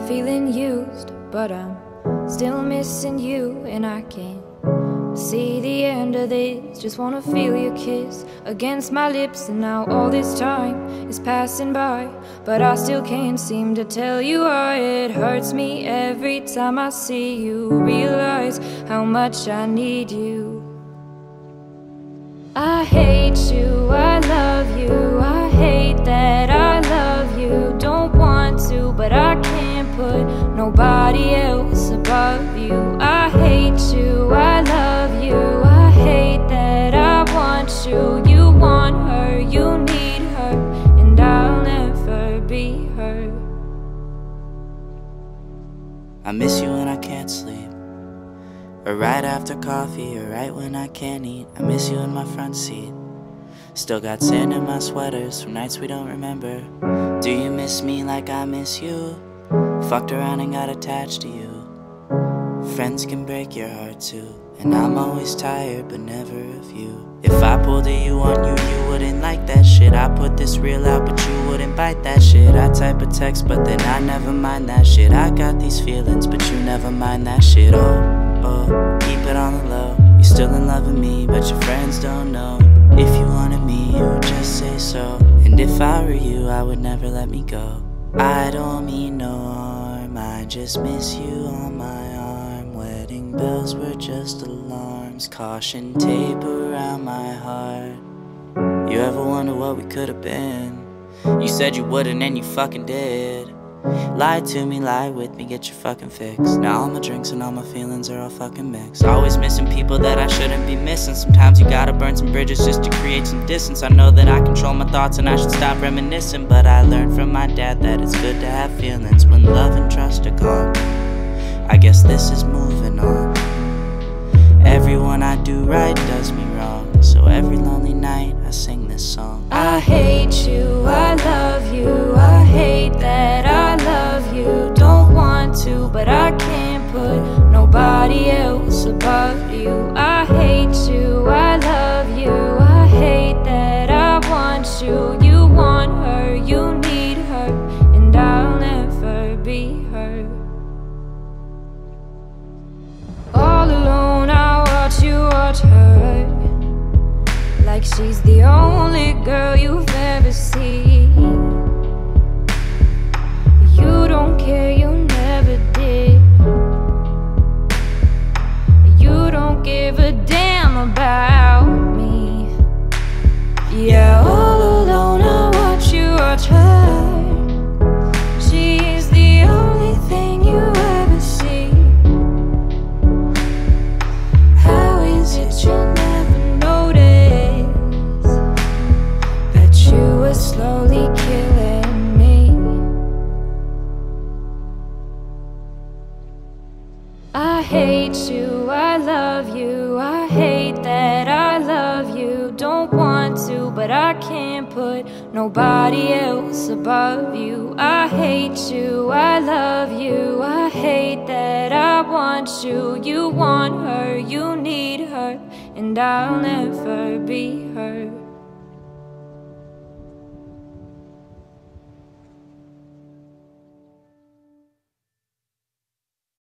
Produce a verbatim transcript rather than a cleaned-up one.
feeling used, but I'm still missing you, and I can't see the end of this. Just wanna feel your kiss against my lips, and now all this time is passing by, but I still can't seem to tell you why. It hurts me every time I see you, realize how much I need you. I hate you, I love you, I hate that I love you. Don't want to, but I can't put nobody else above you. I hate you, I love you, I hate that I want you. You want her, you need her, and I'll never be her. I miss you when I can't sleep, or right after coffee, or right when I can't eat. I miss you in my front seat. Still got sand in my sweaters from nights we don't remember. Do you miss me like I miss you? Fucked around and got attached to you. Friends can break your heart too, and I'm always tired but never of you. If I pulled a you on you, you wouldn't like that shit. I put this reel out but you wouldn't bite that shit. I type a text but then I never mind that shit. I got these feelings but you never mind that shit. Oh, oh, keep it on the low. You're still in love with me but your friends don't know. If you wanted me, you would just say so, and if I were you, I would never let me go. I don't mean no harm, I just miss you on my arm. Wedding bells were just alarms, caution tape around my heart. You ever wonder what we could have been? You said you wouldn't and you fucking did. Lie to me, lie with me, get your fucking fix. Now all my drinks and all my feelings are all fucking mixed. Always missing people that I shouldn't be missing. Sometimes you gotta burn some bridges just to create some distance. I know that I control my thoughts and I should stop reminiscing, but I learned from my dad that it's good to have feelings when love and trust are gone. I guess this is moving on. Everyone I do right does me wrong, so every lonely night I sing this song. I hate you, I love you, I hate that I love you. Don't want to, but I can't put nobody else above you. I hate you, I love you, I hate that I want you. You want her, you need her, and I'll never be her. All alone I watch you watch her, like she's the only girl you've ever seen. You don't care, you never did. You don't give a damn about me. Yeah, all alone I watch you watch her. She's the only thing you ever see. How is it you never notice that you were slowly killing me? I hate you, I love you, I hate that I love you. Don't want to, but I can't put nobody else above you. I hate you, I love you, I hate that I want you. You want her, you need her, and I'll never be her.